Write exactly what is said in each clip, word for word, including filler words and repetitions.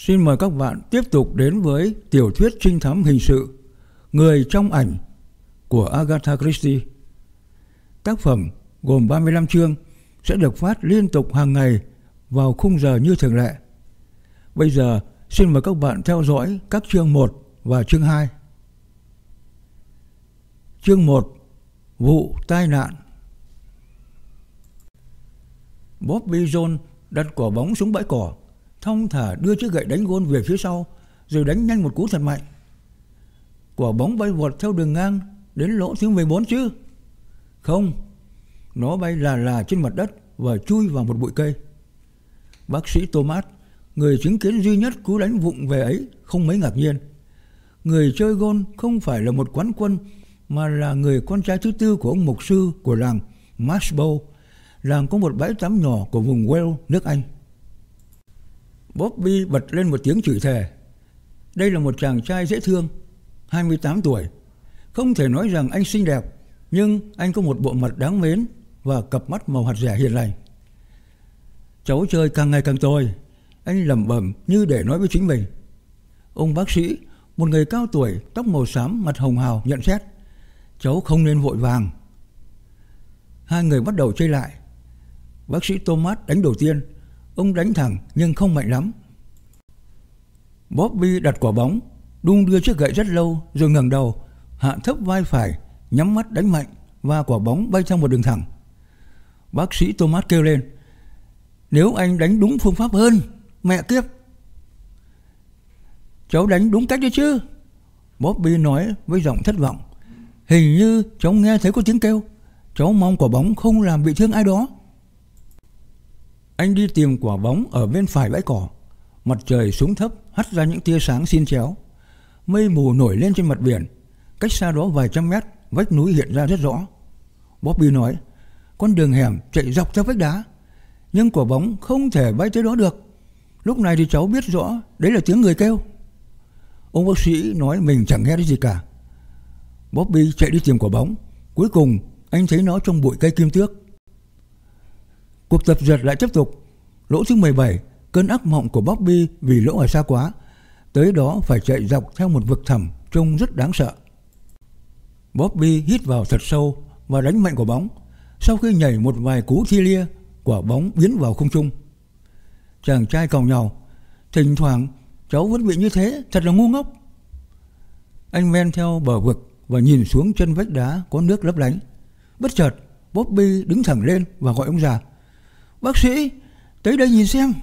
Xin mời các bạn tiếp tục đến với tiểu thuyết trinh thám hình sự Người trong ảnh của Agatha Christie. Tác phẩm gồm ba mươi lăm chương sẽ được phát liên tục hàng ngày vào khung giờ như thường lệ. Bây giờ xin mời các bạn theo dõi các chương một và chương hai. Chương một: Vụ tai nạn. Bobby Jones đặt quả bóng xuống bãi cỏ, thong thả đưa chiếc gậy đánh gôn về phía sau, rồi đánh nhanh một cú thật mạnh. Quả bóng bay vọt theo đường ngang đến lỗ thứ mười bốn chứ? Không, nó bay là là trên mặt đất và chui vào một bụi cây. Bác sĩ Thomas, người chứng kiến duy nhất cú đánh vụng về ấy, không mấy ngạc nhiên. Người chơi gôn không phải là một quán quân, mà là người con trai thứ tư của ông mục sư của làng Marshbow. Làng có một bãi tắm nhỏ của vùng Wales, nước Anh. Bobby bật lên một tiếng chửi thề. Đây là một chàng trai dễ thương, hai mươi tám tuổi. Không thể nói rằng anh xinh đẹp, nhưng anh có một bộ mặt đáng mến và cặp mắt màu hạt dẻ hiền lành. Cháu chơi càng ngày càng tồi, anh lẩm bẩm như để nói với chính mình. Ông bác sĩ, một người cao tuổi, tóc màu xám, mặt hồng hào, nhận xét. Cháu không nên vội vàng. Hai người bắt đầu chơi lại. Bác sĩ Thomas đánh đầu tiên. Ông đánh thẳng nhưng không mạnh lắm. Bobby đặt quả bóng, đung đưa chiếc gậy rất lâu, rồi ngẩng đầu, hạ thấp vai phải, nhắm mắt đánh mạnh, và quả bóng bay theo một đường thẳng. Bác sĩ Thomas kêu lên. Nếu anh đánh đúng phương pháp hơn, mẹ kiếp. Cháu đánh đúng cách đấy chứ? Bobby nói với giọng thất vọng. Hình như cháu nghe thấy có tiếng kêu. Cháu mong quả bóng không làm bị thương ai đó. Anh đi tìm quả bóng ở bên phải bãi cỏ. Mặt trời xuống thấp hắt ra những tia sáng xiên chéo. Mây mù nổi lên trên mặt biển. Cách xa đó vài trăm mét, vách núi hiện ra rất rõ. Bobby nói, con đường hẻm chạy dọc theo vách đá, nhưng quả bóng không thể bay tới đó được. Lúc này thì cháu biết rõ đấy là tiếng người kêu. Ông bác sĩ nói mình chẳng nghe thấy gì cả. Bobby chạy đi tìm quả bóng. Cuối cùng anh thấy nó trong bụi cây kim tước. Cuộc tập dượt lại tiếp tục. Lỗ thứ mười bảy, cơn ác mộng của Bobby vì lỗ ở xa quá. Tới đó phải chạy dọc theo một vực thẳm trông rất đáng sợ. Bobby hít vào thật sâu và đánh mạnh quả bóng. Sau khi nhảy một vài cú thi lia, quả bóng biến vào không trung. Chàng trai càu nhàu. Thỉnh thoảng cháu vẫn bị như thế, thật là ngu ngốc. Anh men theo bờ vực và nhìn xuống chân vách đá có nước lấp lánh. Bất chợt Bobby đứng thẳng lên và gọi ông già. Bác sĩ, tới đây nhìn xem.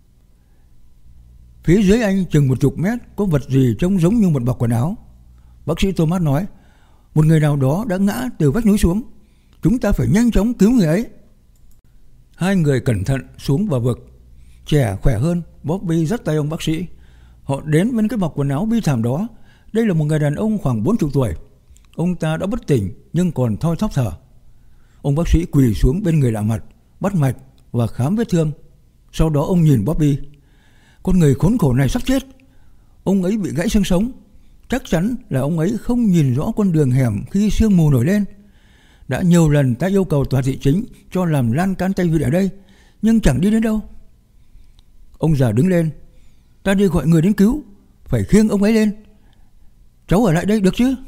Phía dưới anh chừng một chục mét có vật gì trông giống như một bọc quần áo. Bác sĩ Thomas nói, một người nào đó đã ngã từ vách núi xuống. Chúng ta phải nhanh chóng cứu người ấy. Hai người cẩn thận xuống vào vực. Trẻ khỏe hơn, Bobby dắt tay ông bác sĩ. Họ đến bên cái bọc quần áo bi thảm đó. Đây là một người đàn ông khoảng bốn mươi tuổi. Ông ta đã bất tỉnh nhưng còn thoi thóp thở. Ông bác sĩ quỳ xuống bên người lạ mặt, bắt mạch và khám vết thương. Sau đó ông nhìn Bobby. Con người khốn khổ này sắp chết. Ông ấy bị gãy xương sống. Chắc chắn là ông ấy không nhìn rõ con đường hẻm khi sương mù nổi lên. Đã nhiều lần ta yêu cầu tòa thị chính cho làm lan can tay vịn ở đây, nhưng chẳng đi đến đâu. Ông già đứng lên. Ta đi gọi người đến cứu. Phải khiêng ông ấy lên. Cháu ở lại đây được chứ?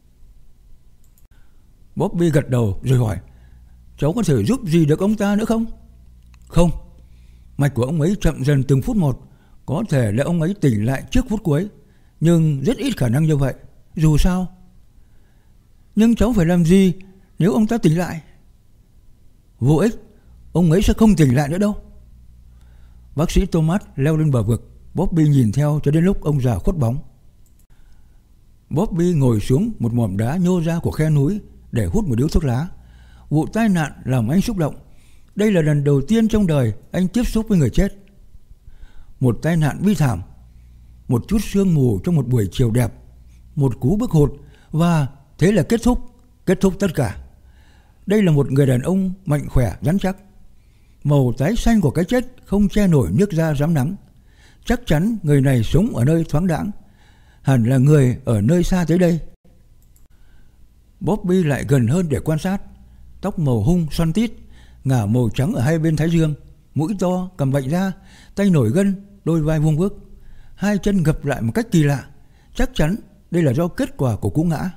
Bobby gật đầu rồi hỏi, cháu có thể giúp gì được ông ta nữa không? Không. Mạch của ông ấy chậm dần từng phút một. Có thể là ông ấy tỉnh lại trước phút cuối, nhưng rất ít khả năng như vậy. Dù sao. Nhưng cháu phải làm gì nếu ông ta tỉnh lại? Vô ích. Ông ấy sẽ không tỉnh lại nữa đâu. Bác sĩ Thomas leo lên bờ vực. Bobby nhìn theo cho đến lúc ông già khuất bóng. Bobby ngồi xuống một mỏm đá nhô ra của khe núi để hút một điếu thuốc lá. Vụ tai nạn làm anh xúc động. Đây là lần đầu tiên trong đời anh tiếp xúc với người chết. Một tai nạn bi thảm. Một chút sương mù trong một buổi chiều đẹp. Một cú bước hụt. Và thế là kết thúc. Kết thúc tất cả. Đây là một người đàn ông mạnh khỏe, rắn chắc. Màu tái xanh của cái chết không che nổi nước da rám nắng. Chắc chắn người này sống ở nơi thoáng đãng. Hẳn là người ở nơi xa tới đây. Bobby lại gần hơn để quan sát. Tóc màu hung xoăn tít, ngả màu trắng ở hai bên thái dương, mũi to, cằm vạnh ra, tay nổi gân, đôi vai vuông vức. hai chân gập lại một cách kỳ lạ. Chắc chắn đây là do kết quả của cú ngã.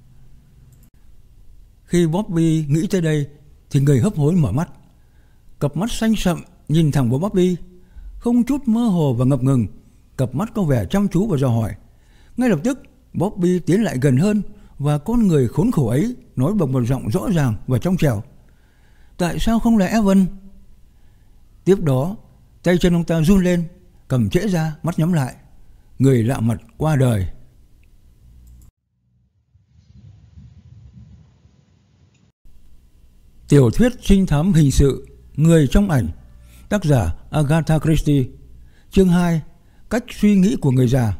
Khi Bobby nghĩ tới đây thì người hấp hối mở mắt. Cặp mắt xanh sậm nhìn thẳng vào Bobby, không chút mơ hồ và ngập ngừng. Cặp mắt có vẻ chăm chú và dò hỏi. Ngay lập tức Bobby tiến lại gần hơn, và con người khốn khổ ấy nói bằng một giọng rõ ràng và trong trẻo: Tại sao không là Evan? Tiếp đó tay chân ông ta run lên, cầm trễ ra, mắt nhắm lại. Người lạ mặt qua đời. Tiểu thuyết trinh thám hình sự Người trong ảnh, tác giả Agatha Christie. Chương hai. Cách suy nghĩ của người già.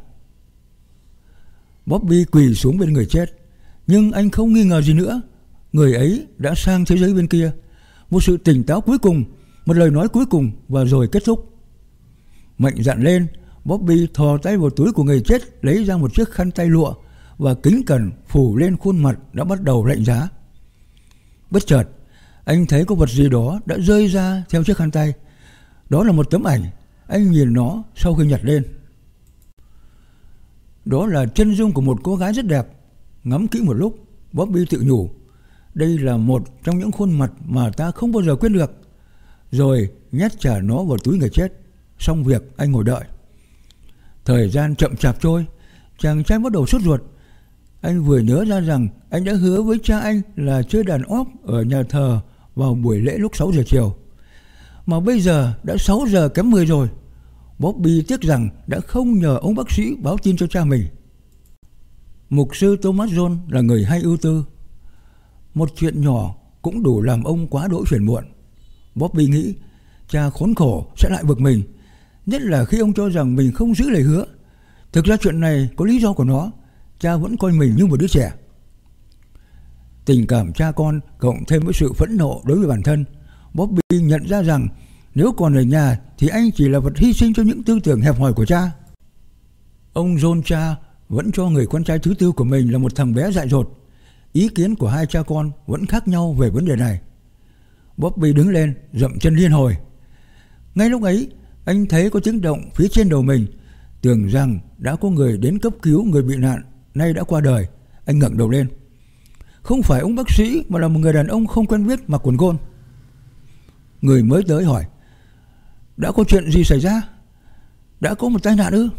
Bobby quỳ xuống bên người chết, nhưng anh không nghi ngờ gì nữa. Người ấy đã sang thế giới bên kia. Một sự tỉnh táo cuối cùng, một lời nói cuối cùng, và rồi kết thúc. Mạnh dạn lên, Bobby thò tay vào túi của người chết, lấy ra một chiếc khăn tay lụa và kính cẩn phủ lên khuôn mặt đã bắt đầu lạnh giá. Bất chợt, anh thấy có vật gì đó đã rơi ra theo chiếc khăn tay. Đó là một tấm ảnh. Anh nhìn nó sau khi nhặt lên. Đó là chân dung của một cô gái rất đẹp. Ngắm kỹ một lúc, Bobby tự nhủ, đây là một trong những khuôn mặt mà ta không bao giờ quên được. Rồi nhét trả nó vào túi người chết. Xong việc, anh ngồi đợi. Thời gian chậm chạp trôi. Chàng trai bắt đầu sốt ruột. Anh vừa nhớ ra rằng anh đã hứa với cha anh là chơi đàn óp ở nhà thờ vào buổi lễ lúc sáu giờ chiều. Mà bây giờ đã sáu giờ kém mười rồi. Bobby tiếc rằng đã không nhờ ông bác sĩ báo tin cho cha mình. Mục sư Thomas Jones là người hay ưu tư. Một chuyện nhỏ cũng đủ làm ông quá đỗi phiền muộn. Bobby nghĩ cha khốn khổ sẽ lại bực mình, nhất là khi ông cho rằng mình không giữ lời hứa. Thực ra chuyện này có lý do của nó. Cha vẫn coi mình như một đứa trẻ. Tình cảm cha con cộng thêm với sự phẫn nộ đối với bản thân, Bobby nhận ra rằng nếu còn ở nhà thì anh chỉ là vật hy sinh cho những tư tưởng hẹp hòi của cha. Ông John cha vẫn cho người con trai thứ tư của mình là một thằng bé dại dột. Ý kiến của hai cha con vẫn khác nhau về vấn đề này. Bobby đứng lên, dậm chân liên hồi. Ngay lúc ấy, anh thấy có tiếng động phía trên đầu mình, tưởng rằng đã có người đến cấp cứu người bị nạn nay đã qua đời. Anh ngẩng đầu lên. Không phải ông bác sĩ, mà là một người đàn ông không quen biết mặc quần gôn. Người mới tới hỏi, đã có chuyện gì xảy ra? Đã có một tai nạn ư?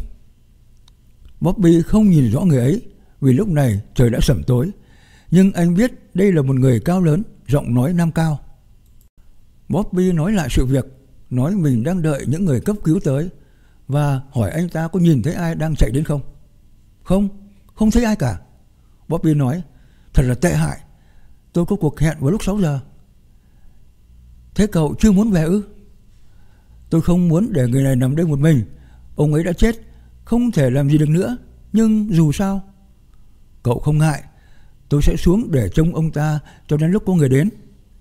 Bobby không nhìn rõ người ấy, vì lúc này trời đã sẩm tối. Nhưng anh biết đây là một người cao lớn, giọng nói nam cao. Bobby nói lại sự việc, nói mình đang đợi những người cấp cứu tới, và hỏi anh ta có nhìn thấy ai đang chạy đến không. Không, không thấy ai cả. Bobby nói, thật là tệ hại. Tôi có cuộc hẹn vào lúc sáu giờ. Thế cậu chưa muốn về ư? Tôi không muốn để người này nằm đây một mình. Ông ấy đã chết, không thể làm gì được nữa. Nhưng dù sao, cậu không ngại, tôi sẽ xuống để trông ông ta cho đến lúc có người đến.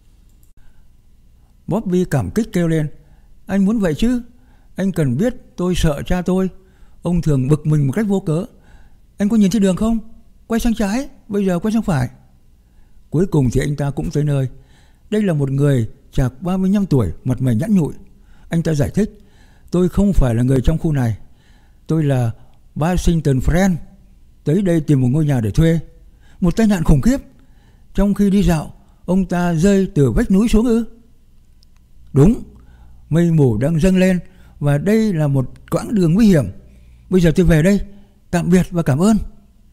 Bobby cảm kích kêu lên, anh muốn vậy chứ? Anh cần biết tôi sợ cha tôi. Ông thường bực mình một cách vô cớ. Anh có nhìn thấy đường không? Quay sang trái, bây giờ quay sang phải. Cuối cùng thì anh ta cũng tới nơi. Đây là một người chạc ba mươi lăm tuổi, mặt mày nhẵn nhụi. Anh ta giải thích, tôi không phải là người trong khu này. Tôi là Washington Friend, tới đây tìm một ngôi nhà để thuê. Một tai nạn khủng khiếp. Trong khi đi dạo, ông ta rơi từ vách núi xuống ư? Đúng, mây mù đang dâng lên, và đây là một quãng đường nguy hiểm. Bây giờ tôi về đây, tạm biệt và cảm ơn.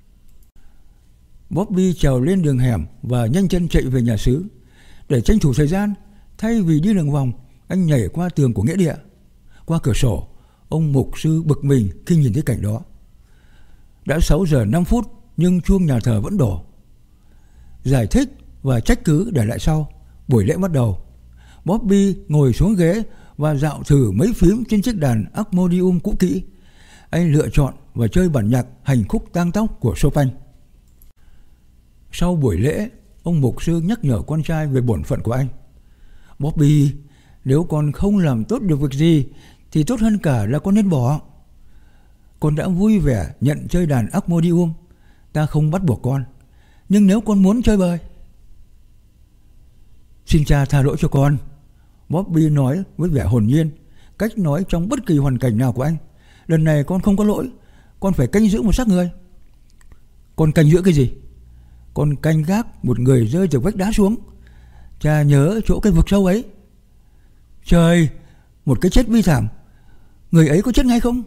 Bobby trèo lên đường hẻm và nhanh chân chạy về nhà xứ. Để tranh thủ thời gian, thay vì đi đường vòng, anh nhảy qua tường của nghĩa địa. Qua cửa sổ, ông mục sư bực mình khi nhìn thấy cảnh đó. Đã sáu giờ năm phút nhưng chuông nhà thờ vẫn đổ. Giải thích và trách cứ để lại sau. Buổi lễ bắt đầu. Bobby ngồi xuống ghế và dạo thử mấy phím trên chiếc đàn harmonium cũ kỹ. Anh lựa chọn và chơi bản nhạc Hành khúc tang tóc của Chopin. Sau buổi lễ, ông mục sư nhắc nhở con trai về bổn phận của anh. Bobby, nếu con không làm tốt được việc gì thì tốt hơn cả là con nên bỏ. Con đã vui vẻ nhận chơi đàn harmonium, ta không bắt buộc con. Nhưng nếu con muốn chơi bời, xin cha tha lỗi cho con. Bobby nói với vẻ hồn nhiên, cách nói trong bất kỳ hoàn cảnh nào của anh. lần này con không có lỗi. Con phải canh giữ một xác người. Con canh giữ cái gì? Con canh gác một người rơi từ vách đá xuống. Cha nhớ chỗ cái vực sâu ấy. Trời, một cái chết bi thảm. Người ấy có chết ngay không?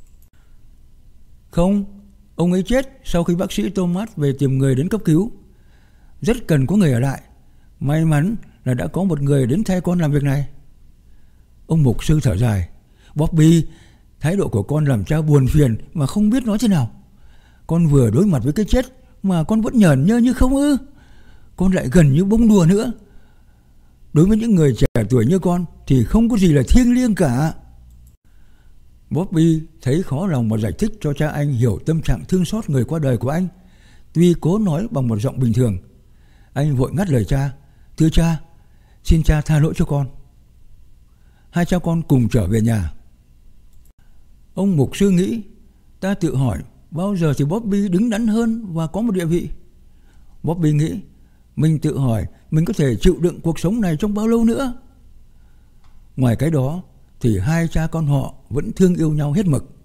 Không, ông ấy chết sau khi bác sĩ Thomas về tìm người đến cấp cứu. Rất cần có người ở lại. May mắn là đã có một người đến thay con làm việc này. Ông mục sư thở dài. Bobby, thái độ của con làm cha buồn phiền mà không biết nói thế nào. Con vừa đối mặt với cái chết mà con vẫn nhởn nhơ như không ư? Con lại gần như bông đùa nữa. Đối với những người trẻ tuổi như con thì không có gì là thiêng liêng cả. Bobby thấy khó lòng mà giải thích cho cha anh hiểu tâm trạng thương xót người qua đời của anh. Tuy cố nói bằng một giọng bình thường, anh vội ngắt lời cha. Thưa cha, xin cha tha lỗi cho con. Hai cha con cùng trở về nhà. Ông mục sư nghĩ, ta tự hỏi bao giờ thì Bobby đứng đắn hơn và có một địa vị. Bobby nghĩ, mình tự hỏi mình có thể chịu đựng cuộc sống này trong bao lâu nữa. Ngoài cái đó thì hai cha con họ vẫn thương yêu nhau hết mực.